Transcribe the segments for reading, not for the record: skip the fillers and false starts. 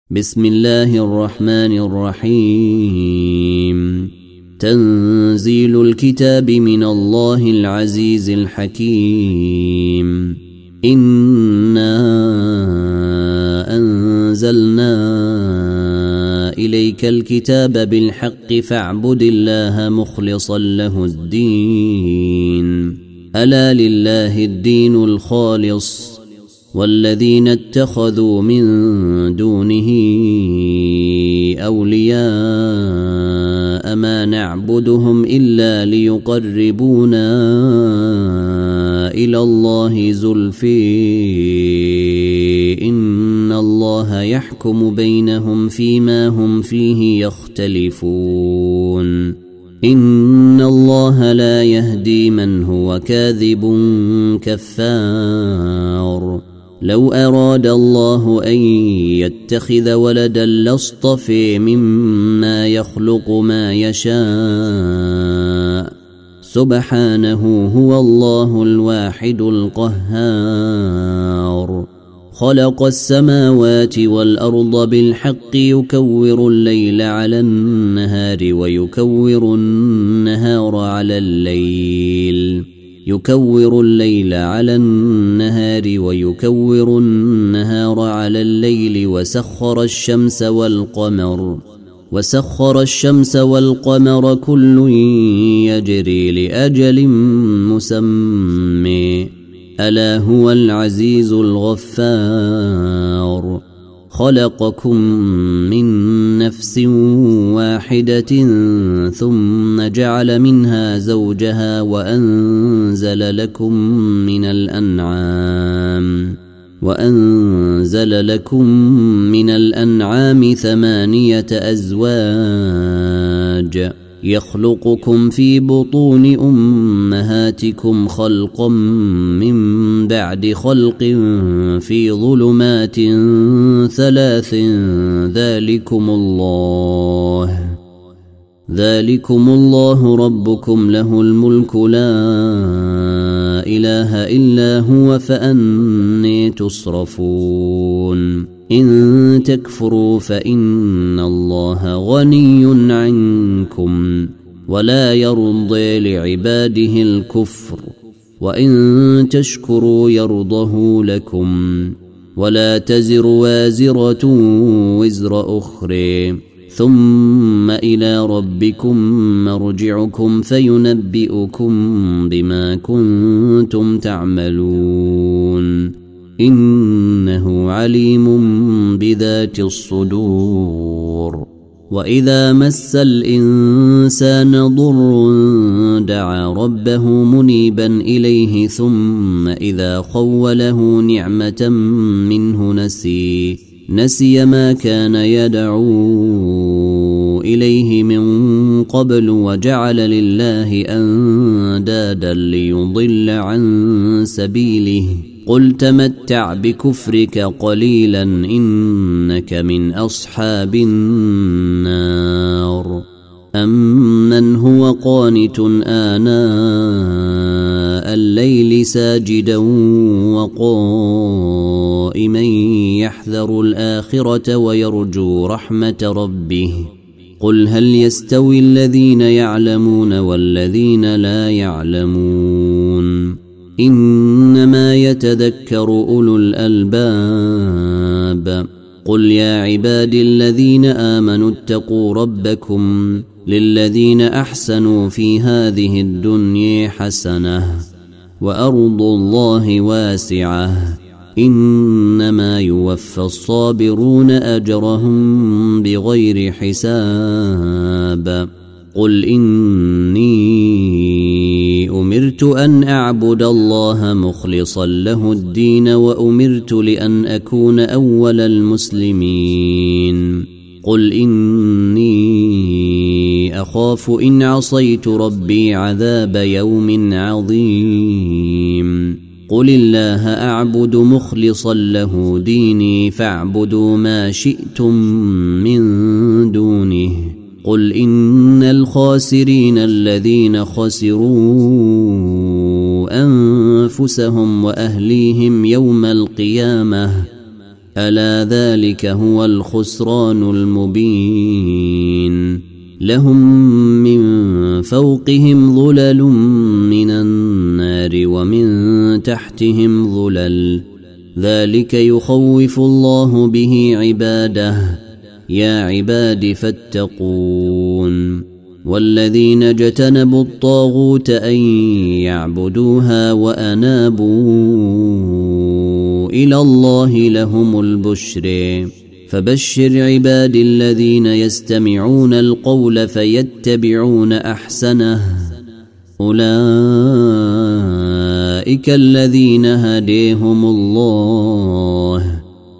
بسم الله الرحمن الرحيم. تنزيل الكتاب من الله العزيز الحكيم. إنا أنزلنا إليك الكتاب بالحق فاعبد الله مخلصا له الدين. ألا لله الدين الخالص والذين اتخذوا من دونه أولياء ما نعبدهم إلا ليقربونا إلى الله زلفي إن الله يحكم بينهم فيما هم فيه يختلفون. إن الله لا يهدي من هو كاذب كفار. لو أراد الله أن يتخذ ولدا لاصطفى مما يخلق ما يشاء سبحانه هو الله الواحد القهار. خلق السماوات والأرض بالحق يكور الليل على النهار ويكور النهار على الليل ويكور النهار على الليل وسخر الشمس والقمر كل يجري لأجل مسمى ألا هو العزيز الغفار. خلقكم من نفس واحدة ثم جعل منها زوجها وأنزل لكم من الأنعام 8 أزواج يخلقكم في بطون أمهاتكم خلقا من بعد خلق في ظلمات 3 ذلكم الله ربكم له الملك لا إله إلا هو فأني تصرفون. إن تكفروا فإن الله غني عنكم ولا يرضى لعباده الكفر وإن تشكروا يرضه لكم ولا تزر وازرة وزر أخرى ثم إلى ربكم مرجعكم فينبئكم بما كنتم تعملون. إنه عليم بذات الصدور. وإذا مس الإنسان ضر دعا ربه منيبا إليه ثم إذا خوله نعمة منه نسي ما كان يدعو إليه من قبل وجعل لله أندادا ليضل عن سبيله. قل تمتع بكفرك قليلا إنك من أصحاب النار. أمن هو قانت آناء الليل ساجدا وقائما يحذر الآخرة ويرجو رحمة ربه. قل هل يستوي الذين يعلمون والذين لا يعلمون إنما يتذكر أولو الألباب. قل يا عبادي الذين آمنوا اتقوا ربكم للذين أحسنوا في هذه الدنيا حسنة وأرض الله واسعة إنما يوفى الصابرون أجرهم بغير حساب. قل إني أمرت أن أعبد الله مخلصا له الدين وأمرت لأن أكون أول المسلمين. قل إني أخاف إن عصيت ربي عذاب يوم عظيم. قل الله أعبد مخلصا له ديني فاعبدوا ما شئتم من دونه. قل إن الخاسرين الذين خسروا أنفسهم وأهليهم يوم القيامة ألا ذلك هو الخسران المبين لهم من فوقهم ظلل من النار ومن تحتهم ظلل ذلك يخوف الله به عباده يا عباد فاتقون والذين اجتنبوا الطاغوت أن يعبدوها وأنابوا إلى الله لهم البشر فبشر عبادي الذين يستمعون القول فيتبعون أحسنه أولئك الذين هديهم الله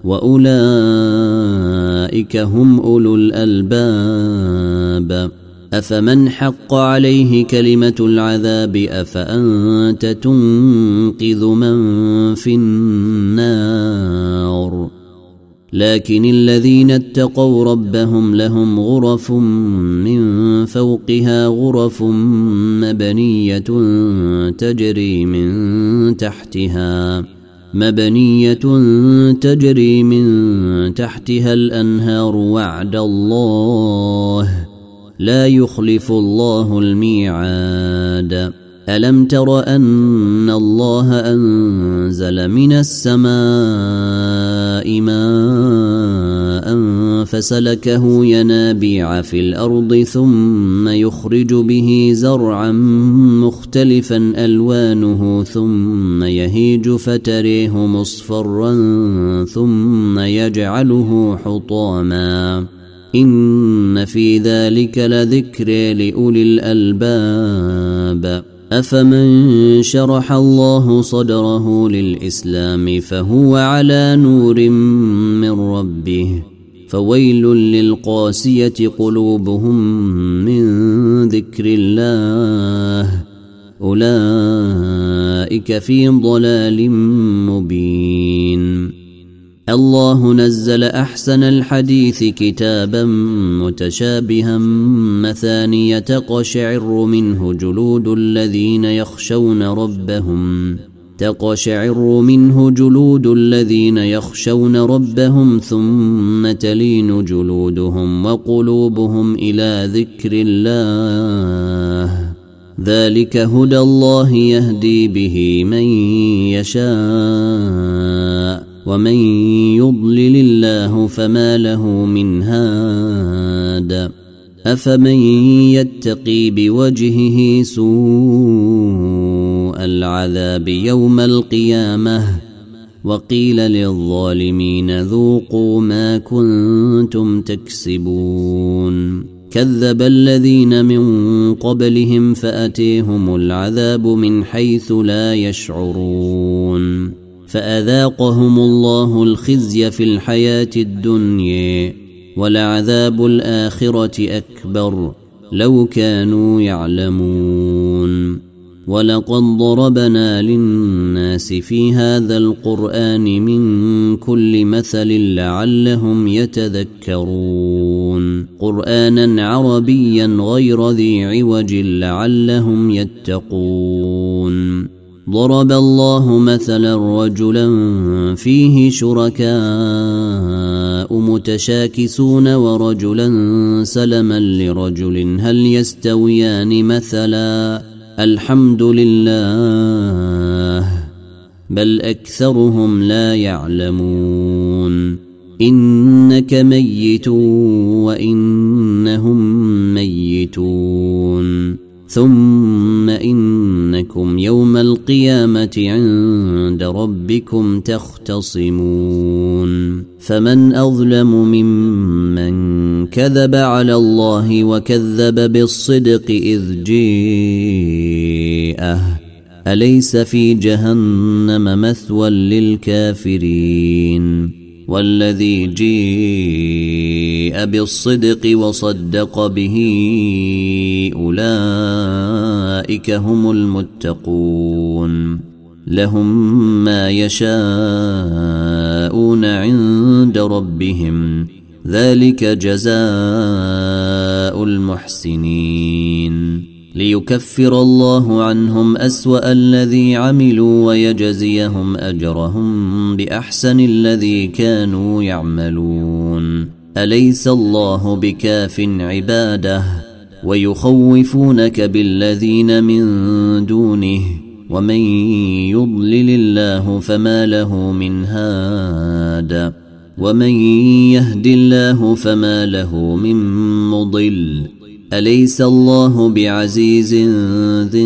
وأولئك هم أولو الألباب أفمن حق عليه كلمة العذاب أفأنت تنقذ من في النار لكن الذين اتقوا ربهم لهم غرف من فوقها غرف مبنية تجري من تحتها الأنهار وعد الله لا يخلف الله الميعاد ألم تر أن الله أنزل من السماء ماء فسلكه ينابيع في الأرض ثم يخرج به زرعا مختلفا ألوانه ثم يهيج فتريه مصفرا ثم يجعله حطاما إن في ذلك لذكر لأولي الألباب أفمن شرح الله صدره للإسلام فهو على نور من ربه فويل للقاسية قلوبهم من ذكر الله أولئك في ضلال مبين الله نزل أحسن الحديث كتابا متشابها مثانية تقشعر منه جلود الذين يخشون ربهم ثم تلين جلودهم وقلوبهم إلى ذكر الله ذلك هدى الله يهدي به من يشاء ومن يضلل الله فما له من هاد أفمن يتقي بوجهه سوء العذاب يوم القيامة وقيل للظالمين ذوقوا ما كنتم تكسبون كذب الذين من قبلهم فأتيهم العذاب من حيث لا يشعرون فأذاقهم الله الخزي في الحياة الدنيا ولعذاب الآخرة أكبر لو كانوا يعلمون ولقد ضربنا للناس في هذا القرآن من كل مثل لعلهم يتذكرون قرآنا عربيا غير ذي عوج لعلهم يتقون ضرب الله مثلا رجلا فيه شركاء متشاكسون ورجلا سلما لرجل هل يستويان مثلا الحمد لله بل أكثرهم لا يعلمون إنك ميت وإنهم ميتون ثم إنكم يوم القيامة عند ربكم تختصمون فمن أظلم ممن كذب على الله وكذب بالصدق إذ جاءه أليس في جهنم مثوى للكافرين والذي جاء بالصدق وصدق به أولئك هم المتقون لهم ما يشاءون عند ربهم ذلك جزاء المحسنين ليكفر الله عنهم أسوأ الذي عملوا ويجزيهم أجرهم بأحسن الذي كانوا يعملون. أليس الله بكاف عباده ويخوفونك بالذين من دونه ومن يضلل الله فما له من هاد ومن يهد الله فما له من مضل. أليس الله بعزيز ذي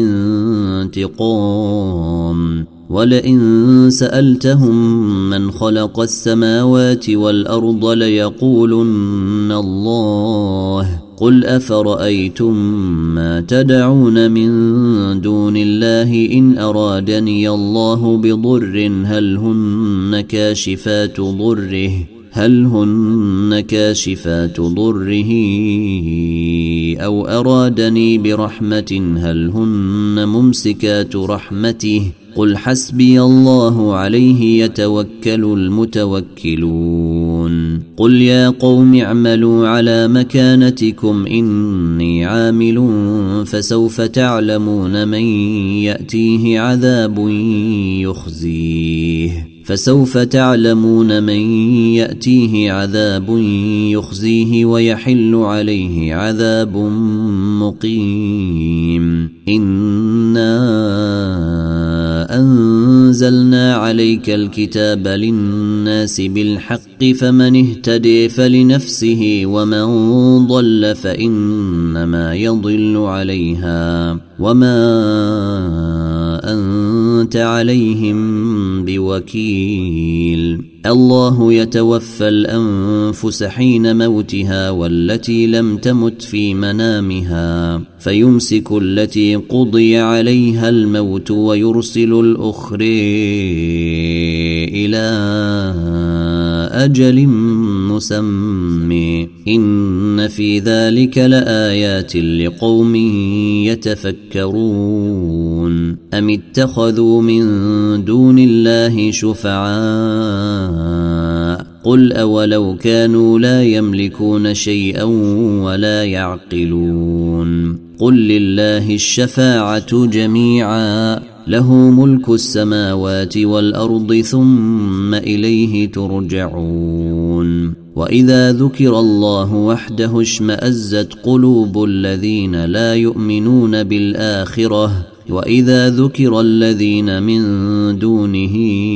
انتقام؟ ولئن سألتهم من خلق السماوات والأرض ليقولن الله قل أفرأيتم ما تدعون من دون الله إن أرادني الله بضر هل هن كاشفات ضره أو أرادني برحمة هل هن ممسكات رحمته قل حسبي الله عليه يتوكل المتوكلون. قل يا قوم اعملوا على مكانتكم إني عامل فسوف تعلمون من يأتيه عذاب يخزيه ويحل عليه عذاب مقيم. إنا أنزلنا عليك الكتاب للناس بالحق فمن اهتدي فلنفسه ومن ضل فإنما يضل عليها وما أنت عليهم بوكيل. الله يتوفى الأنفس حين موتها والتي لم تمت في منامها فيمسك التي قضي عليها الموت ويرسل الأخرى إلى أجل مسمى إن في ذلك لآيات لقوم يتفكرون. أم اتخذوا من دون الله شفعاء قل أولو كانوا لا يملكون شيئا ولا يعقلون. قل لله الشفاعة جميعا له ملك السماوات والأرض ثم إليه ترجعون. وإذا ذكر الله وحده اشمأزت قلوب الذين لا يؤمنون بالآخرة وإذا ذكر الذين من دونه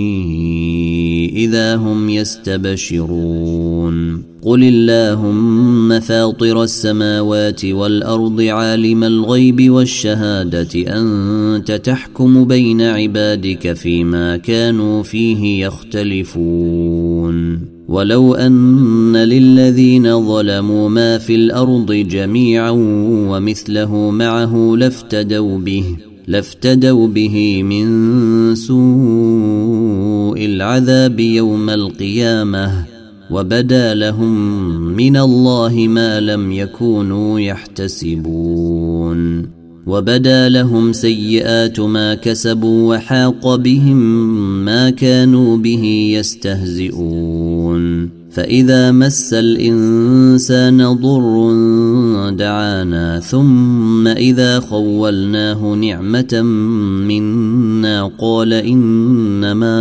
إذا هم يستبشرون. قل اللهم فاطر السماوات والأرض عالم الغيب والشهادة أنت تحكم بين عبادك فيما كانوا فيه يختلفون. ولو أن للذين ظلموا ما في الأرض جميعا ومثله معه لافتدوا به من سوء العذاب يوم القيامة وبدا لهم من الله ما لم يكونوا يحتسبون. وبدا لهم سيئات ما كسبوا وحاق بهم ما كانوا به يستهزئون. فإذا مس الإنسان ضر دعانا ثم إذا خولناه نعمة منا قال إنما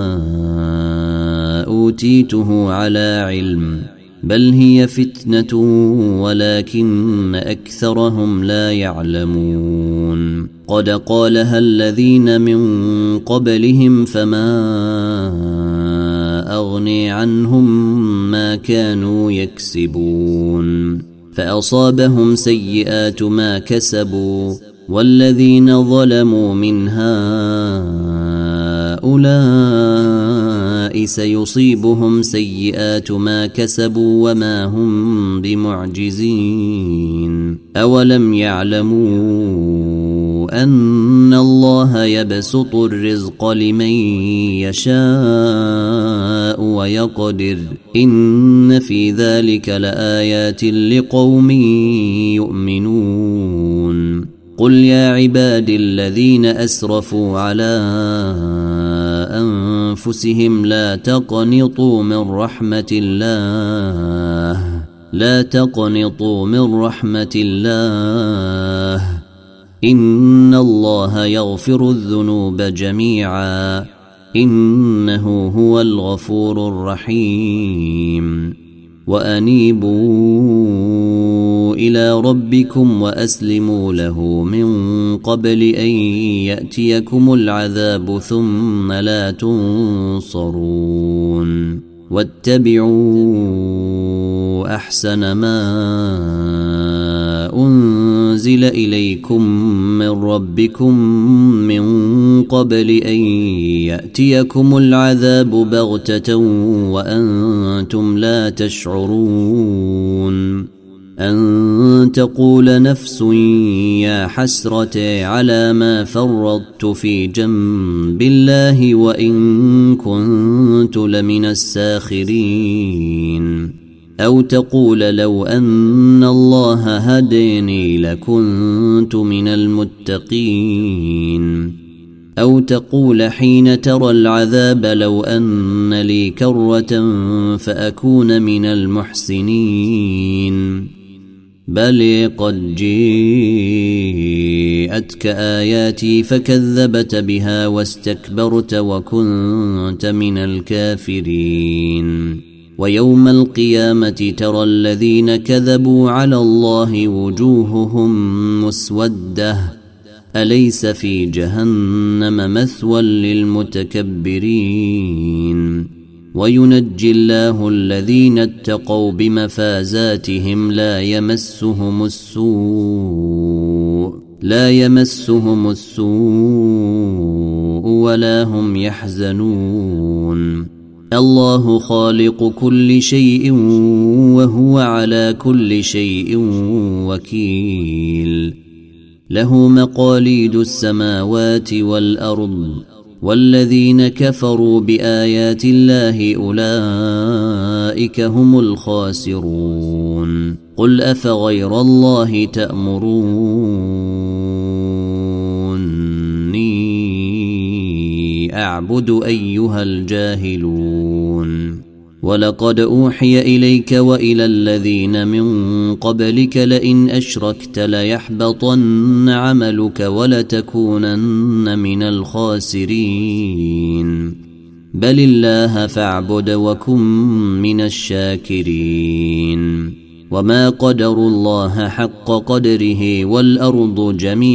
أوتيته على علم بل هي فتنة ولكن أكثرهم لا يعلمون. قد قالها الذين من قبلهم فما أغني عنهم ما كانوا يكسبون فأصابهم سيئات ما كسبوا والذين ظلموا من هؤلاء سيصيبهم سيئات ما كسبوا وما هم بمعجزين. أولم يعلموا أن الله يبسط الرزق لمن يشاء ويقدر إن في ذلك لآيات لقوم يؤمنون. قل يا عبادي الذين أسرفوا على أنفسهم لا تقنطوا من رحمة الله إن الله يغفر الذنوب جميعا إنه هو الغفور الرحيم وأنيبوا إلى ربكم وأسلموا له من قبل أن يأتيكم العذاب ثم لا تنصرون واتبعوا أحسن ما أنزل إليكم من ربكم من قبل أن يأتيكم العذاب بغتة وأنتم لا تشعرون أن تقول نفس يا حسرة على ما فرطت في جنب الله وإن كنت لمن الساخرين أو تقول لو أن الله هديني لكنت من المتقين أو تقول حين ترى العذاب لو أن لي كرة فأكون من المحسنين بل قد جاءتك آياتي فكذبت بها واستكبرت وكنت من الكافرين ويوم القيامة ترى الذين كذبوا على الله وجوههم مسودة أليس في جهنم مثوى للمتكبرين وينجي الله الذين اتقوا بمفازاتهم لا يمسهم السوء ولا هم يحزنون الله خالق كل شيء وهو على كل شيء وكيل له مقاليد السماوات والأرض والذين كفروا بآيات الله أولئك هم الخاسرون قل أفغير الله تأمروني أعبد أيها الجاهلون ولقد أوحي إليك وإلى الذين من قبلك لئن أشركت ليحبطن عملك ولتكونن من الخاسرين بل الله فاعبد وكن من الشاكرين وما قدروا الله حق قدره والأرض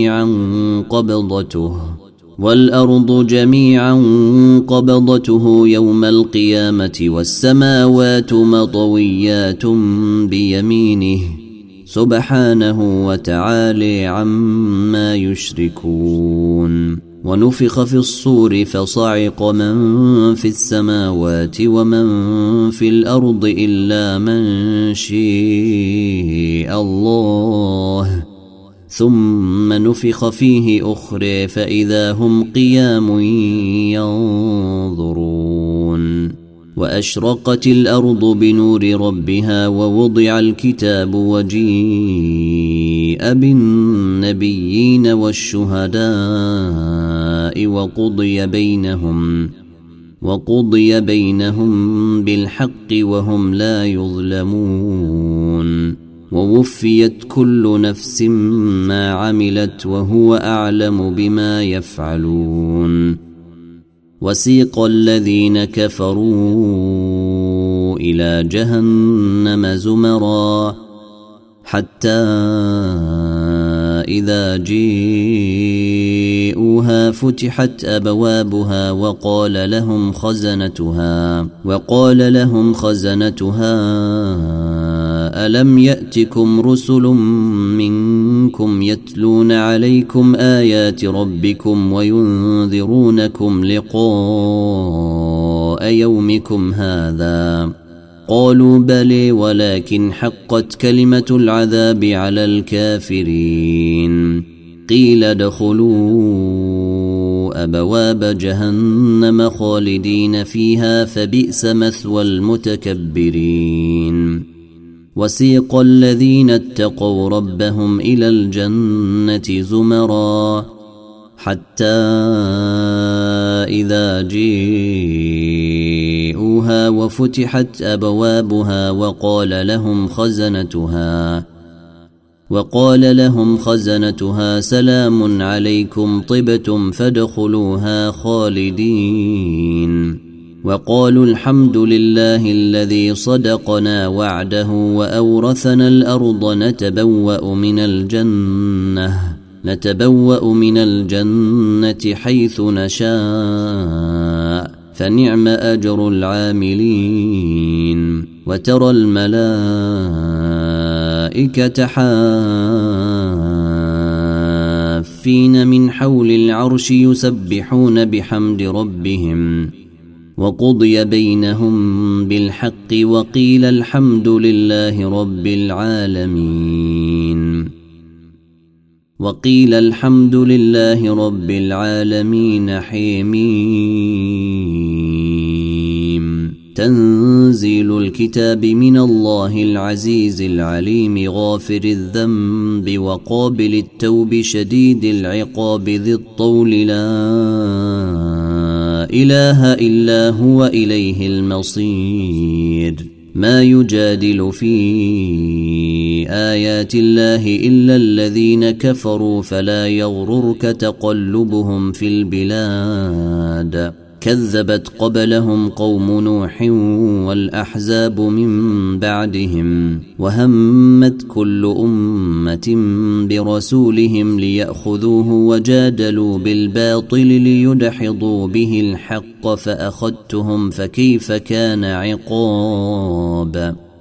جميعا قبضته يوم القيامة والسماوات مطويات بيمينه سبحانه وتعالى عما يشركون ونفخ في الصور فصعق من في السماوات ومن في الأرض إلا من شاء الله ثم نفخ فيه أخرى فإذا هم قيام ينظرون وأشرقت الأرض بنور ربها ووضع الكتاب وجيء بالنبيين والشهداء وقضي بينهم بالحق وهم لا يظلمون ووفيت كل نفس ما عملت وهو أعلم بما يفعلون وسيق الذين كفروا إلى جهنم زمرا حتى إذا جاءوها فتحت أبوابها وقال لهم خزنتها ألم يأتكم رسل منكم يتلون عليكم آيات ربكم وينذرونكم لقاء يومكم هذا قالوا بلى ولكن حقت كلمة العذاب على الكافرين قيل ادخلوا أبواب جهنم خالدين فيها فبئس مثوى المتكبرين وسيق الذين اتقوا ربهم إلى الجنة زمرا حتى إذا جاءوها وفتحت أبوابها وقال وقال لهم خزنتها سلام عليكم طبتم فادخلوها خالدين وقالوا الحمد لله الذي صدقنا وعده وأورثنا الأرض نتبوأ من الجنة حيث نشاء فنعم أجر العاملين وترى الملائكة حافين من حول العرش يسبحون بحمد ربهم وقضي بينهم بالحق وقيل الحمد لله رب العالمين حميم تنزيل الكتاب من الله العزيز العليم غافر الذنب وقابل التوب شديد العقاب ذي الطول لا إله إلا هو إليه المصير ما يجادل في آيات الله إلا الذين كفروا فلا يغررك تقلبهم في البلاد كذبت قبلهم قوم نوح والأحزاب من بعدهم وهمت كل أمة برسولهم ليأخذوه وجادلوا بالباطل ليدحضوا به الحق فأخذتهم فكيف كان عقاب